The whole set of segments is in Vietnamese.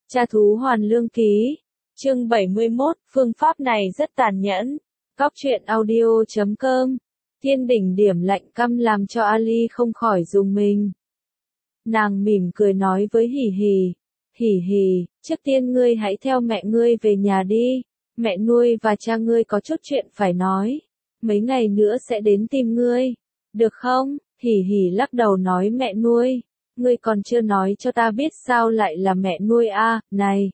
Tra thú hoàn lương ký. Chương 71, phương pháp này rất tàn nhẫn. Góc truyện audio.com. Thiên đỉnh điểm lạnh căm làm cho Ali không khỏi rùng mình. Nàng mỉm cười nói với Hỉ Hỉ. Hỉ Hỉ, trước tiên ngươi hãy theo mẹ ngươi về nhà đi. Mẹ nuôi và cha ngươi có chút chuyện phải nói. Mấy ngày nữa sẽ đến tìm ngươi. Được không? Hỉ Hỉ lắc đầu nói mẹ nuôi. Ngươi còn chưa nói cho ta biết sao lại là mẹ nuôi a, này.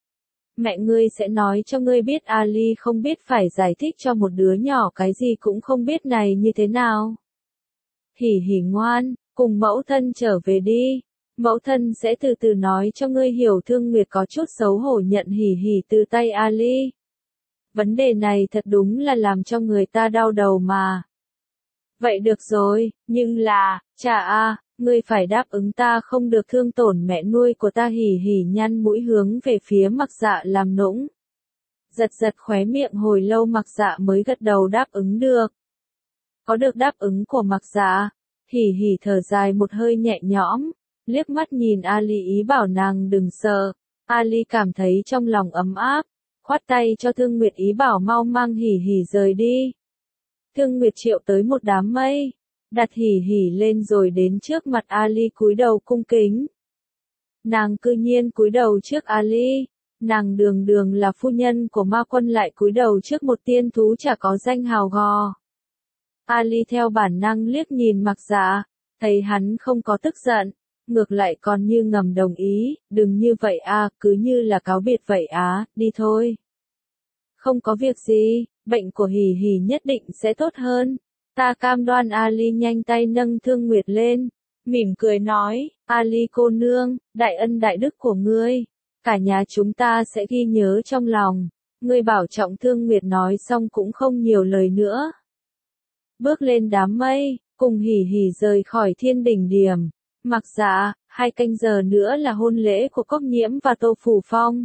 Mẹ ngươi sẽ nói cho ngươi biết Ali không biết phải giải thích cho một đứa nhỏ cái gì cũng không biết này như thế nào. Hỉ Hỉ ngoan, cùng mẫu thân trở về đi. Mẫu thân sẽ từ từ nói cho ngươi hiểu. Thương Nguyệt có chút xấu hổ nhận Hỉ Hỉ từ tay Ali. Vấn đề này thật đúng là làm cho người ta đau đầu mà. Vậy được rồi, nhưng là, cha a, ngươi phải đáp ứng ta không được thương tổn mẹ nuôi của ta. Hỉ Hỉ nhăn mũi hướng về phía Mặc Dạ làm nũng. Giật giật khóe miệng hồi lâu Mặc Dạ mới gật đầu đáp ứng được. Có được đáp ứng của Mặc Dạ, Hỉ Hỉ thở dài một hơi nhẹ nhõm, liếc mắt nhìn Ali ý bảo nàng đừng sợ. Ali cảm thấy trong lòng ấm áp, khoát tay cho Thương Nguyệt ý bảo mau mang Hỉ Hỉ rời đi. Thương Nguyệt triệu tới một đám mây, đặt Hỉ Hỉ lên rồi đến trước mặt Ali cúi đầu cung kính. Nàng cư nhiên cúi đầu trước Ali, nàng đường đường là phu nhân của ma quân lại cúi đầu trước một tiên thú chả có danh hào gò. Ali theo bản năng liếc nhìn Mặc Dạ, thấy hắn không có tức giận, ngược lại còn như ngầm đồng ý, đừng như vậy a, cứ như là cáo biệt vậy á, đi thôi. Không có việc gì, bệnh của Hỉ Hỉ nhất định sẽ tốt hơn. Ta cam đoan. Ali nhanh tay nâng Thương Nguyệt lên, mỉm cười nói, Ali cô nương, đại ân đại đức của ngươi, cả nhà chúng ta sẽ ghi nhớ trong lòng. Ngươi bảo trọng. Thương Nguyệt nói xong cũng không nhiều lời nữa. Bước lên đám mây, cùng Hỉ Hỉ rời khỏi Thiên Đỉnh Điểm. Mặc Dạ, 2 canh giờ nữa là hôn lễ của Cốc Nhiễm và Tô Phủ Phong.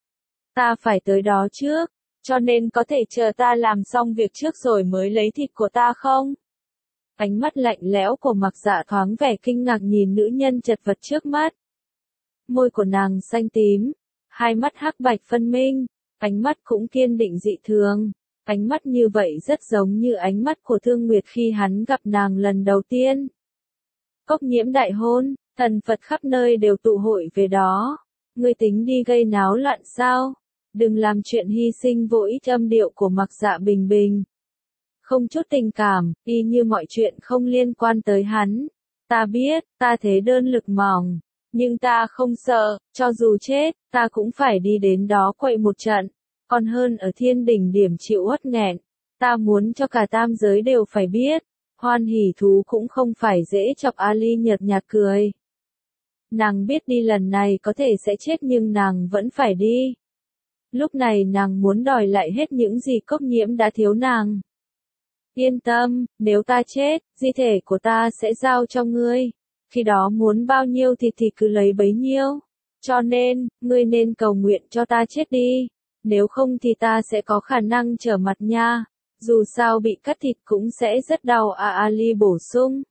Ta phải tới đó trước, cho nên có thể chờ ta làm xong việc trước rồi mới lấy thịt của ta không? Ánh mắt lạnh lẽo của Mặc Dạ thoáng vẻ kinh ngạc nhìn nữ nhân chật vật trước mắt. Môi của nàng xanh tím, hai mắt hắc bạch phân minh, ánh mắt cũng kiên định dị thường. Ánh mắt như vậy rất giống như ánh mắt của Thương Nguyệt khi hắn gặp nàng lần đầu tiên. Cốc Nhiễm đại hôn, thần Phật khắp nơi đều tụ hội về đó. Ngươi tính đi gây náo loạn sao? Đừng làm chuyện hy sinh vô ích. Âm điệu của Mặc Dạ bình bình, không chút tình cảm, y như mọi chuyện không liên quan tới hắn. Ta biết, ta thế đơn lực mỏng, nhưng ta không sợ, cho dù chết, ta cũng phải đi đến đó quậy một trận, còn hơn ở Thiên Đỉnh Điểm chịu uất nghẹn. Ta muốn cho cả tam giới đều phải biết, Hoan Hỉ thú cũng không phải dễ chọc. Ali nhợt nhạt cười. Nàng biết đi lần này có thể sẽ chết nhưng nàng vẫn phải đi. Lúc này nàng muốn đòi lại hết những gì Cốc Nhiễm đã thiếu nàng. Yên tâm, nếu ta chết, di thể của ta sẽ giao cho ngươi. Khi đó muốn bao nhiêu thịt thì cứ lấy bấy nhiêu. Cho nên, ngươi nên cầu nguyện cho ta chết đi. Nếu không thì ta sẽ có khả năng trở mặt nha. Dù sao bị cắt thịt cũng sẽ rất đau. Ali bổ sung.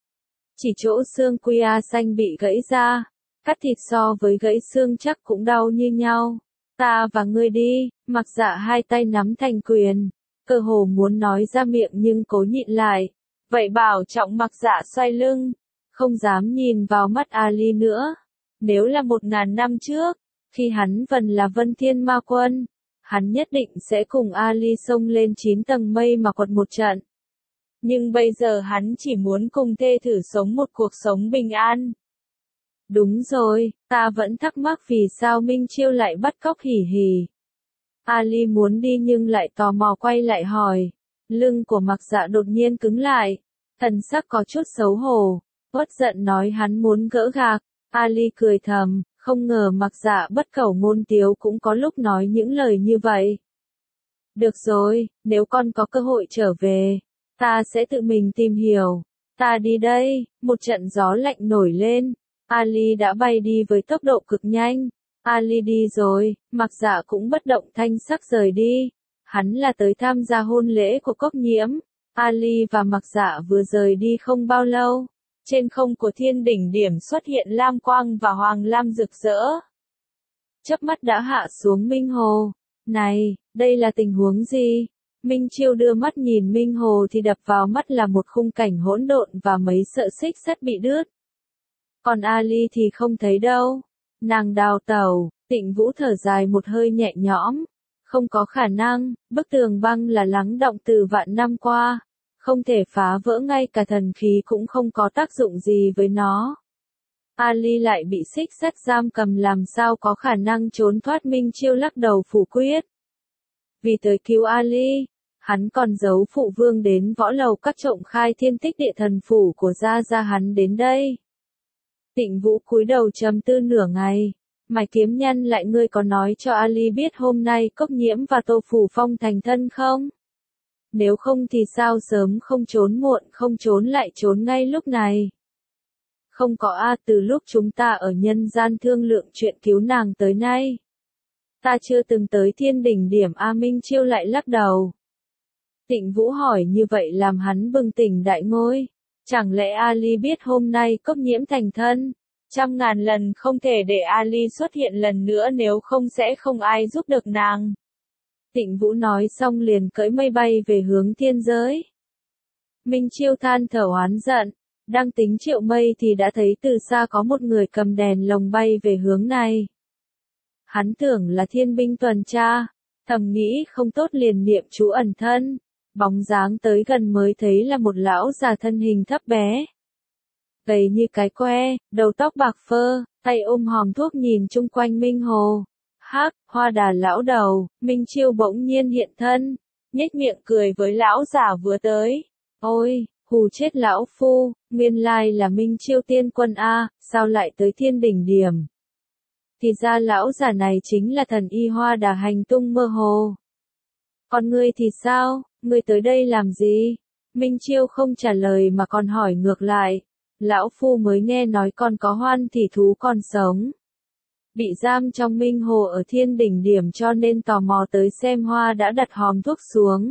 Chỉ chỗ xương quia xanh bị gãy ra, cắt thịt so với gãy xương chắc cũng đau như nhau. Ta và ngươi đi. Mặc Dạ hai tay nắm thành quyền, cơ hồ muốn nói ra miệng nhưng cố nhịn lại. Vậy bảo trọng. Mặc Dạ xoay lưng, không dám nhìn vào mắt Ali nữa. Nếu là 1000 năm trước, khi hắn vẫn là Vân Thiên Ma Quân, hắn nhất định sẽ cùng Ali xông lên 9 tầng mây mà quật một trận. Nhưng bây giờ hắn chỉ muốn cùng thê thử sống một cuộc sống bình an. Đúng rồi, ta vẫn thắc mắc vì sao Minh Chiêu lại bắt cóc Hỉ Hỉ. Ali muốn đi nhưng lại tò mò quay lại hỏi. Lưng của Mặc Dạ đột nhiên cứng lại, thần sắc có chút xấu hổ, uất giận nói hắn muốn gỡ gạc. Ali cười thầm, không ngờ Mặc Dạ bất khẩu ngôn tiếu cũng có lúc nói những lời như vậy. Được rồi, nếu con có cơ hội trở về, ta sẽ tự mình tìm hiểu. Ta đi đây. Một trận gió lạnh nổi lên. Ali đã bay đi với tốc độ cực nhanh. Ali đi rồi, Mặc Dạ cũng bất động thanh sắc rời đi. Hắn là tới tham gia hôn lễ của Cốc Nhiễm. Ali và Mặc Dạ vừa rời đi không bao lâu, trên không của Thiên Đỉnh Điểm xuất hiện lam quang và hoàng lam rực rỡ. chớp mắt đã hạ xuống Minh Hồ. Này, đây là tình huống gì? Minh Chiêu đưa mắt nhìn Minh Hồ thì đập vào mắt là một khung cảnh hỗn độn và mấy sợi xích sắt bị đứt. Còn Ali thì không thấy đâu. Nàng đào tẩu, Tịnh Vũ thở dài một hơi nhẹ nhõm. Không có khả năng, bức tường băng là lắng đọng từ vạn năm qua. Không thể phá vỡ, ngay cả thần khí cũng không có tác dụng gì với nó. Ali lại bị xích sắt giam cầm, làm sao có khả năng trốn thoát? Minh Chiêu lắc đầu phủ quyết. Vì tới cứu Ali, hắn còn giấu phụ vương đến võ lầu các trộm khai thiên tích địa thần phủ của gia gia hắn đến đây. Tịnh Vũ cúi đầu trầm tư nửa ngày. Mày kiếm nhân lại, ngươi có nói cho Ali biết hôm nay Cốc Nhiễm và Tô Phủ Phong thành thân không? Nếu không thì sao sớm không trốn muộn không trốn lại trốn ngay lúc này? Không có a, từ lúc chúng ta ở nhân gian thương lượng chuyện cứu nàng tới nay. Ta chưa từng tới Thiên Đỉnh Điểm. A Minh Chiêu lại lắc đầu. Tịnh Vũ hỏi như vậy làm hắn bừng tỉnh đại ngộ. Chẳng lẽ Ali biết hôm nay Cốc Nhiễm thành thân? Trăm ngàn lần không thể để Ali xuất hiện lần nữa, nếu không sẽ không ai giúp được nàng. Tịnh Vũ nói xong liền cưỡi mây bay về hướng thiên giới. Minh Chiêu than thở oán giận, đang tính triệu mây thì đã thấy từ xa có một người cầm đèn lồng bay về hướng này. Hắn tưởng là thiên binh tuần tra, thầm nghĩ không tốt liền niệm chú ẩn thân. Bóng dáng tới gần mới thấy là một lão già thân hình thấp bé, gầy như cái que, đầu tóc bạc phơ, tay ôm hòm thuốc nhìn chung quanh Minh Hồ. Hắc, Hoa Đà lão đầu. Minh Chiêu bỗng nhiên hiện thân, nhếch miệng cười với lão giả vừa tới. Ôi, hù chết lão phu, nguyên lai là Minh Chiêu tiên quân a, sao lại tới Thiên Đỉnh Điểm? Thì ra lão giả này chính là thần y Hoa Đà hành tung mơ hồ. Còn ngươi thì sao, ngươi tới đây làm gì? Minh Chiêu không trả lời mà còn hỏi ngược lại. Lão phu mới nghe nói còn có Hoan Thị Thú còn sống, bị giam trong Minh Hồ ở Thiên Đỉnh Điểm, cho nên tò mò tới xem. Hoa đã đặt hòm thuốc xuống,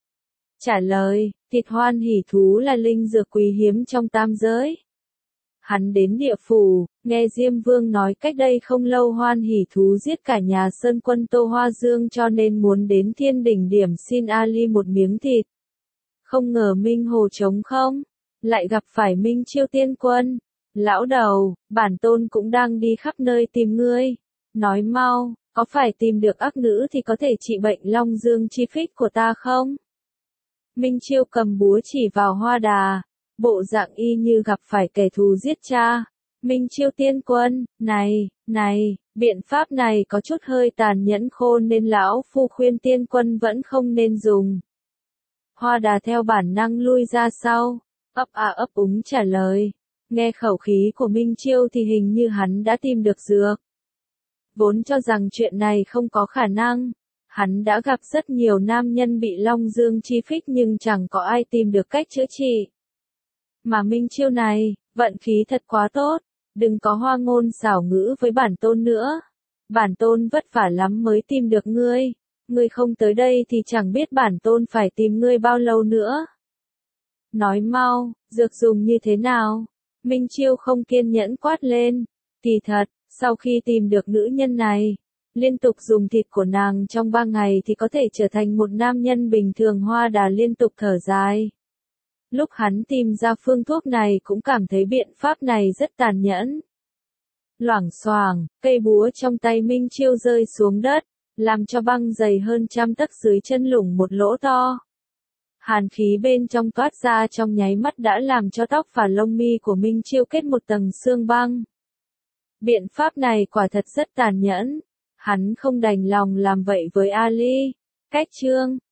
trả lời, thịt Hoan Hỷ Thú là linh dược quý hiếm trong tam giới. Hắn đến địa phủ, nghe Diêm Vương nói cách đây không lâu Hoan Hỷ Thú giết cả nhà Sơn Quân Tô Hoa Dương, cho nên muốn đến Thiên Đỉnh Điểm xin Ali một miếng thịt. Không ngờ Minh Hồ trống không, lại gặp phải Minh Chiêu tiên quân. Lão đầu, bản tôn cũng đang đi khắp nơi tìm ngươi. Nói mau, có phải tìm được ác nữ thì có thể trị bệnh Long Dương chi phích của ta không? Minh Chiêu cầm búa chỉ vào Hoa Đà, bộ dạng y như gặp phải kẻ thù giết cha. Minh Chiêu tiên quân, này, biện pháp này có chút hơi tàn nhẫn khôn nên lão phu khuyên tiên quân vẫn không nên dùng. Hoa Đà theo bản năng lui ra sau, ấp úng trả lời. Nghe khẩu khí của Minh Chiêu thì hình như hắn đã tìm được dược. Vốn cho rằng chuyện này không có khả năng. Hắn đã gặp rất nhiều nam nhân bị Long Dương chi phích nhưng chẳng có ai tìm được cách chữa trị. Mà Minh Chiêu này, vận khí thật quá tốt. Đừng có hoa ngôn xảo ngữ với bản tôn nữa. Bản tôn vất vả lắm mới tìm được ngươi. Ngươi không tới đây thì chẳng biết bản tôn phải tìm ngươi bao lâu nữa. Nói mau, dược dùng như thế nào? Minh Chiêu không kiên nhẫn quát lên. Kỳ thật, sau khi tìm được nữ nhân này, liên tục dùng thịt của nàng trong 3 ngày thì có thể trở thành một nam nhân bình thường. Hoa Đà liên tục thở dài. Lúc hắn tìm ra phương thuốc này cũng cảm thấy biện pháp này rất tàn nhẫn. Loảng xoảng, cây búa trong tay Minh Chiêu rơi xuống đất, làm cho băng dày hơn 100 tấc dưới chân lủng một lỗ to. Hàn khí bên trong toát ra trong nháy mắt đã làm cho tóc và lông mi của Minh Chiêu kết một tầng xương băng. Biện pháp này quả thật rất tàn nhẫn. Hắn không đành lòng làm vậy với Ali. Cách chương